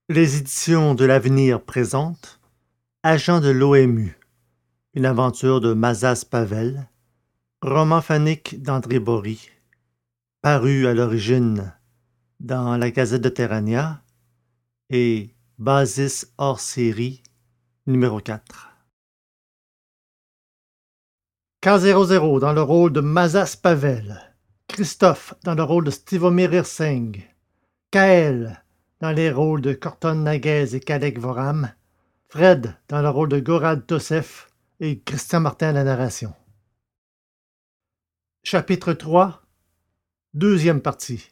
Les éditions de l'Avenir présentent Agent de l'OMU, une aventure de Mazas Pavel, roman phonique d'André Bory, paru à l'origine dans la Gazette de Terrania et Basis hors série numéro 4. K00 dans le rôle de Mazas Pavel, Christophe dans le rôle de Stivomir Irsing, Kael dans les rôles de Corton Naguez et Kalek Voram, Fred dans le rôle de Gorad Tosef et Christian Martin à la narration. Chapitre 3, deuxième partie.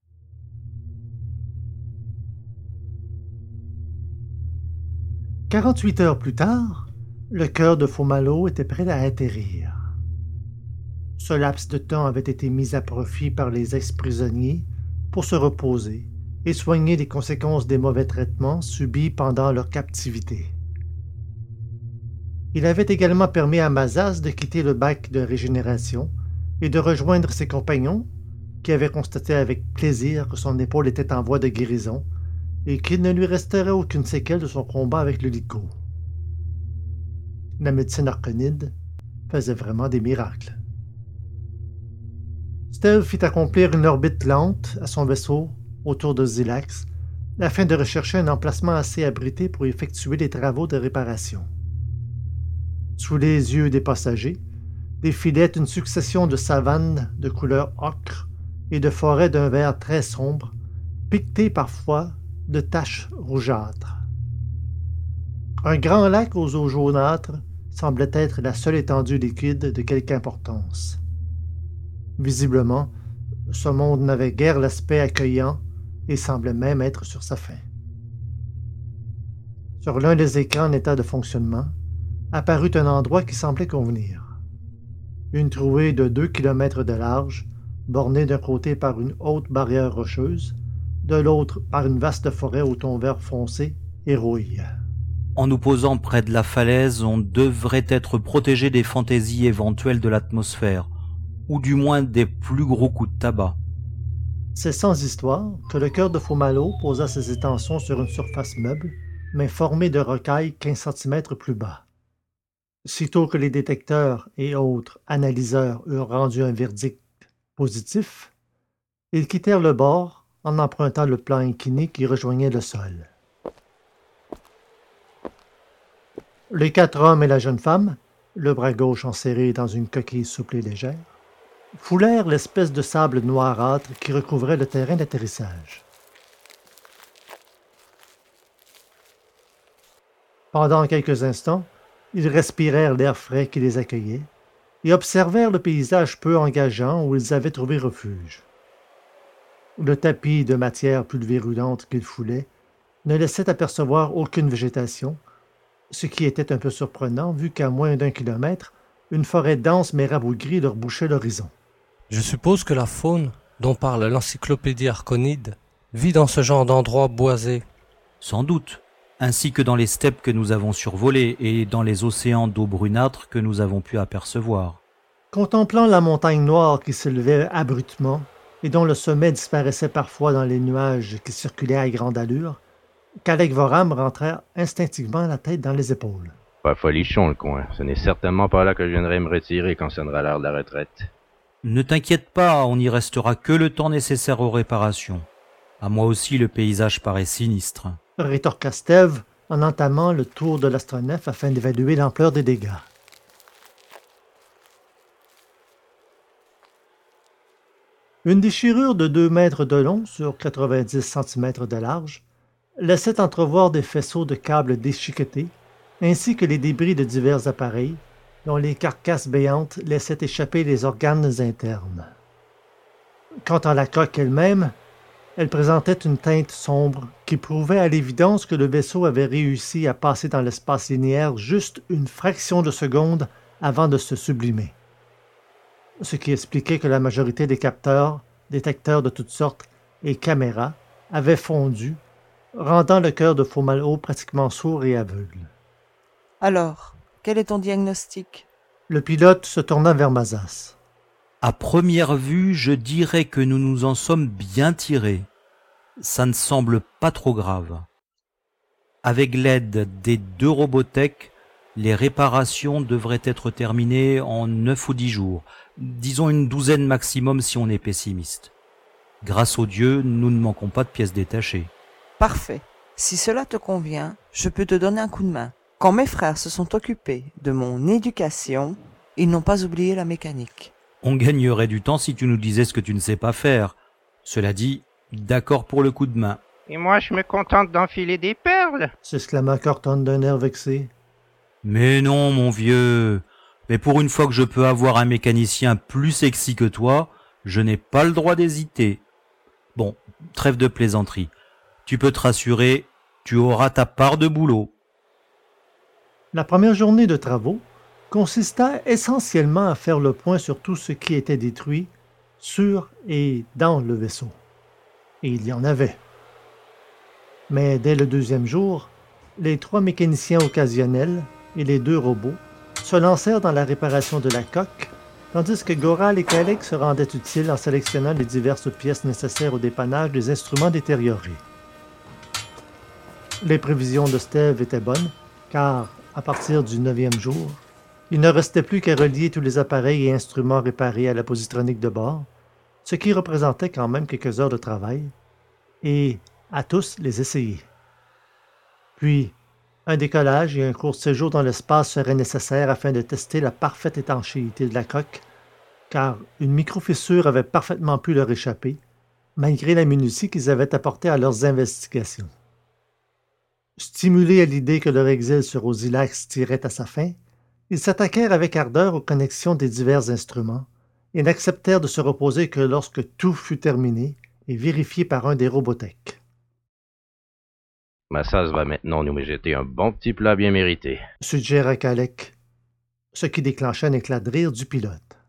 « 48 heures plus tard, le cœur de Fomalo était prêt à atterrir. Ce laps de temps avait été mis à profit par les ex-prisonniers pour se reposer et soigner les conséquences des mauvais traitements subis pendant leur captivité. Il avait également permis à Mazas de quitter le bac de régénération et de rejoindre ses compagnons, qui avaient constaté avec plaisir que son épaule était en voie de guérison et qu'il ne lui resterait aucune séquelle de son combat avec le Lico. La médecine arconide faisait vraiment des miracles. Stev fit accomplir une orbite lente à son vaisseau autour de Xilax afin de rechercher un emplacement assez abrité pour effectuer les travaux de réparation. Sous les yeux des passagers, défilait une succession de savanes de couleur ocre et de forêts d'un vert très sombre, piquetées parfois de taches rougeâtres. Un grand lac aux eaux jaunâtres semblait être la seule étendue liquide de quelque importance. Visiblement, ce monde n'avait guère l'aspect accueillant et semblait même être sur sa fin. Sur l'un des écrans en état de fonctionnement, apparut un endroit qui semblait convenir. Une trouée de 2 kilomètres de large, bornée d'un côté par une haute barrière rocheuse, de l'autre par une vaste forêt au ton vert foncé et rouille. En nous posant près de la falaise, on devrait être protégé des fantaisies éventuelles de l'atmosphère, ou du moins des plus gros coups de tabac. C'est sans histoire que le cœur de Fomalo posa ses intentions sur une surface meuble, mais formée de rocailles 15 cm plus bas. Sitôt que les détecteurs et autres analyseurs eurent rendu un verdict positif, ils quittèrent le bord en empruntant le plan incliné qui rejoignait le sol. Les 4 hommes et la jeune femme, le bras gauche enserré dans une coquille souple et légère, foulèrent l'espèce de sable noirâtre qui recouvrait le terrain d'atterrissage. Pendant quelques instants, ils respirèrent l'air frais qui les accueillait et observèrent le paysage peu engageant où ils avaient trouvé refuge. Le tapis de matière pulvérulente qu'ils foulaient ne laissait apercevoir aucune végétation, ce qui était un peu surprenant vu qu'à moins d'1 kilomètre, une forêt dense mais rabougrie leur bouchait l'horizon. Je suppose que la faune, dont parle l'encyclopédie arconide, vit dans ce genre d'endroit boisé. Sans doute, ainsi que dans les steppes que nous avons survolées et dans les océans d'eau brunâtre que nous avons pu apercevoir. Contemplant la montagne noire qui s'élevait abruptement et dont le sommet disparaissait parfois dans les nuages qui circulaient à grande allure, Kalek Voram rentra instinctivement la tête dans les épaules. Pas folichon le coin. Ce n'est certainement pas là que je viendrai me retirer quand sonnera l'heure de la retraite. Ne t'inquiète pas, on n'y restera que le temps nécessaire aux réparations. À moi aussi, le paysage paraît sinistre. Rétorqua Stev en entamant le tour de l'astronef afin d'évaluer l'ampleur des dégâts. Une déchirure de 2 mètres de long sur 90 cm de large laissait entrevoir des faisceaux de câbles déchiquetés ainsi que les débris de divers appareils dont les carcasses béantes laissaient échapper les organes internes. Quant à la coque elle-même, elle présentait une teinte sombre qui prouvait à l'évidence que le vaisseau avait réussi à passer dans l'espace linéaire juste une fraction de seconde avant de se sublimer. Ce qui expliquait que la majorité des capteurs, détecteurs de toutes sortes et caméras avaient fondu, rendant le cœur de Fomalo pratiquement sourd et aveugle. Alors, quel est ton diagnostic? Le pilote se tourna vers Mazas. À première vue, je dirais que nous nous en sommes bien tirés. Ça ne semble pas trop grave. avec l'aide des 2 Robotech, les réparations devraient être terminées en 9 ou 10 jours. Disons une douzaine maximum si on est pessimiste. Grâce aux dieux, nous ne manquons pas de pièces détachées. Parfait. Si cela te convient, je peux te donner un coup de main. Quand mes frères se sont occupés de mon éducation, ils n'ont pas oublié la mécanique. On gagnerait du temps si tu nous disais ce que tu ne sais pas faire. Cela dit, d'accord pour le coup de main. Et moi, je me contente d'enfiler des perles. s'exclama Corton d'un air vexé. Mais non, mon vieux. Mais pour une fois que je peux avoir un mécanicien plus sexy que toi, je n'ai pas le droit d'hésiter. Bon, trêve de plaisanterie. Tu peux te rassurer, tu auras ta part de boulot. La première journée de travaux consista essentiellement à faire le point sur tout ce qui était détruit sur et dans le vaisseau. Et il y en avait. Mais dès le deuxième jour, les 3 mécaniciens occasionnels et les 2 robots se lancèrent dans la réparation de la coque, tandis que Goral et Kalek se rendaient utiles en sélectionnant les diverses pièces nécessaires au dépannage des instruments détériorés. Les prévisions de Steve étaient bonnes, car, à partir du 9e jour, il ne restait plus qu'à relier tous les appareils et instruments réparés à la positronique de bord, ce qui représentait quand même quelques heures de travail, et à tous les essayer. Puis, un décollage et un court séjour dans l'espace seraient nécessaires afin de tester la parfaite étanchéité de la coque, car une micro-fissure avait parfaitement pu leur échapper, malgré la minutie qu'ils avaient apportée à leurs investigations. Stimulés à l'idée que leur exil sur Osilax tirait à sa fin, ils s'attaquèrent avec ardeur aux connexions des divers instruments et n'acceptèrent de se reposer que lorsque tout fut terminé et vérifié par un des Robotech. Massas va maintenant nous jeter un bon petit plat bien mérité. Suggéra Kalek, ce qui déclencha un éclat de rire du pilote.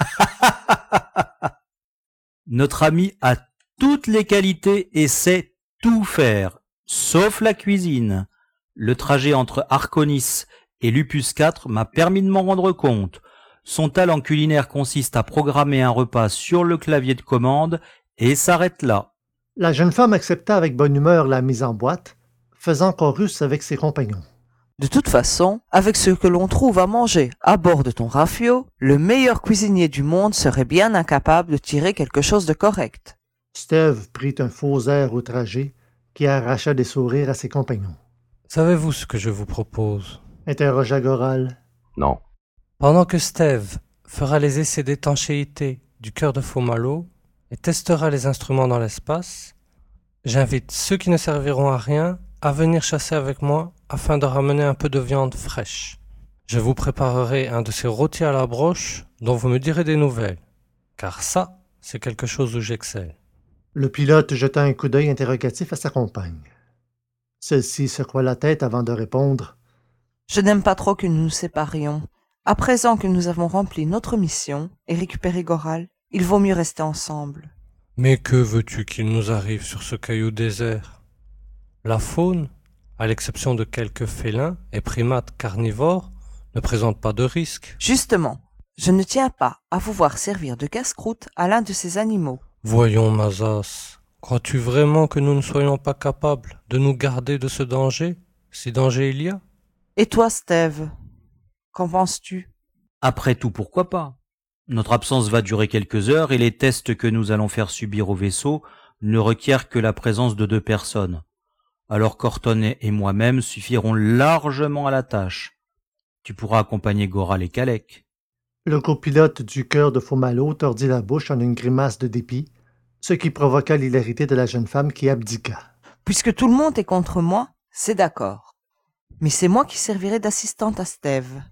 Notre ami a toutes les qualités et sait tout faire, sauf la cuisine. Le trajet entre Arconis et Lupus 4 m'a permis de m'en rendre compte. Son talent culinaire consiste à programmer un repas sur le clavier de commande et s'arrête là. La jeune femme accepta avec bonne humeur la mise en boîte, faisant chorus avec ses compagnons. De toute façon, avec ce que l'on trouve à manger à bord de ton rafio, le meilleur cuisinier du monde serait bien incapable de tirer quelque chose de correct. Steve prit un faux air outragé qui arracha des sourires à ses compagnons. Savez-vous ce que je vous propose? Interrogea Goral. Non. Pendant que Steve fera les essais d'étanchéité du cœur de Fomalo et testera les instruments dans l'espace, j'invite ceux qui ne serviront à rien à venir chasser avec moi afin de ramener un peu de viande fraîche. Je vous préparerai un de ces rôtis à la broche dont vous me direz des nouvelles, car ça, c'est quelque chose où j'excelle. Le pilote jeta un coup d'œil interrogatif à sa compagne. Celle-ci secoua la tête avant de répondre. Je n'aime pas trop que nous nous séparions. À présent que nous avons rempli notre mission et récupéré Goral, il vaut mieux rester ensemble. Mais que veux-tu qu'il nous arrive sur ce caillou désert? La faune, à l'exception de quelques félins et primates carnivores, ne présente pas de risque. Justement, je ne tiens pas à vous voir servir de casse-croûte à l'un de ces animaux. Voyons, Mazas, crois-tu vraiment que nous ne soyons pas capables de nous garder de ce danger, si danger il y a? Et toi, Steve, qu'en penses-tu? Après tout, pourquoi pas? Notre absence va durer quelques heures et les tests que nous allons faire subir au vaisseau ne requièrent que la présence de 2 personnes. Alors Corton et moi-même suffirons largement à la tâche. Tu pourras accompagner Goral et Kalek. Le copilote du cœur de Fomalo tordit la bouche en une grimace de dépit, ce qui provoqua l'hilarité de la jeune femme qui abdiqua. Puisque tout le monde est contre moi, c'est d'accord. Mais c'est moi qui servirai d'assistante à Steve.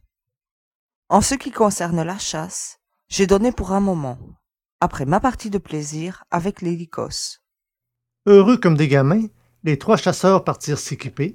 En ce qui concerne la chasse, j'ai donné pour un moment, après ma partie de plaisir avec les Lycos. Heureux comme des gamins, les 3 chasseurs partirent s'équiper,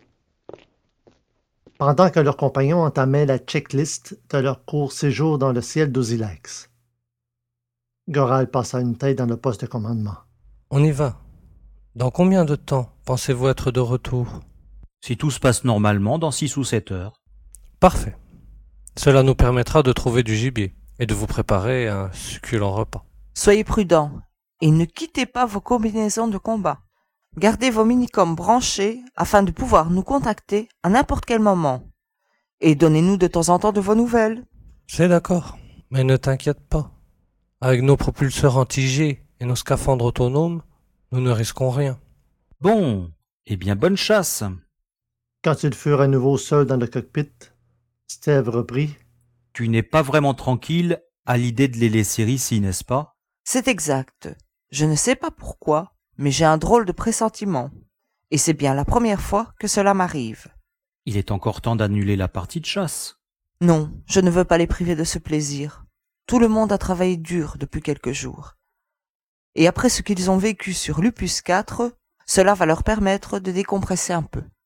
pendant que leurs compagnons entamaient la checklist de leur court séjour dans le ciel d'Osilax. Goral passa une tête dans le poste de commandement. On y va. Dans combien de temps pensez-vous être de retour? Si tout se passe normalement, dans 6 ou 7 heures. Parfait. Cela nous permettra de trouver du gibier et de vous préparer un succulent repas. Soyez prudents et ne quittez pas vos combinaisons de combat. Gardez vos minicoms branchés afin de pouvoir nous contacter à n'importe quel moment. Et donnez-nous de temps en temps de vos nouvelles. C'est d'accord, mais ne t'inquiète pas. Avec nos propulseurs anti-G et nos scaphandres autonomes, nous ne risquons rien. Bon, eh bien bonne chasse. Quand ils furent à nouveau seuls dans le cockpit, Steve reprit. Tu n'es pas vraiment tranquille à l'idée de les laisser ici, n'est-ce pas? C'est exact. Je ne sais pas pourquoi, mais j'ai un drôle de pressentiment. Et c'est bien la première fois que cela m'arrive. Il est encore temps d'annuler la partie de chasse. Non, je ne veux pas les priver de ce plaisir. Tout le monde a travaillé dur depuis quelques jours. Et après ce qu'ils ont vécu sur Lupus 4, cela va leur permettre de décompresser un peu.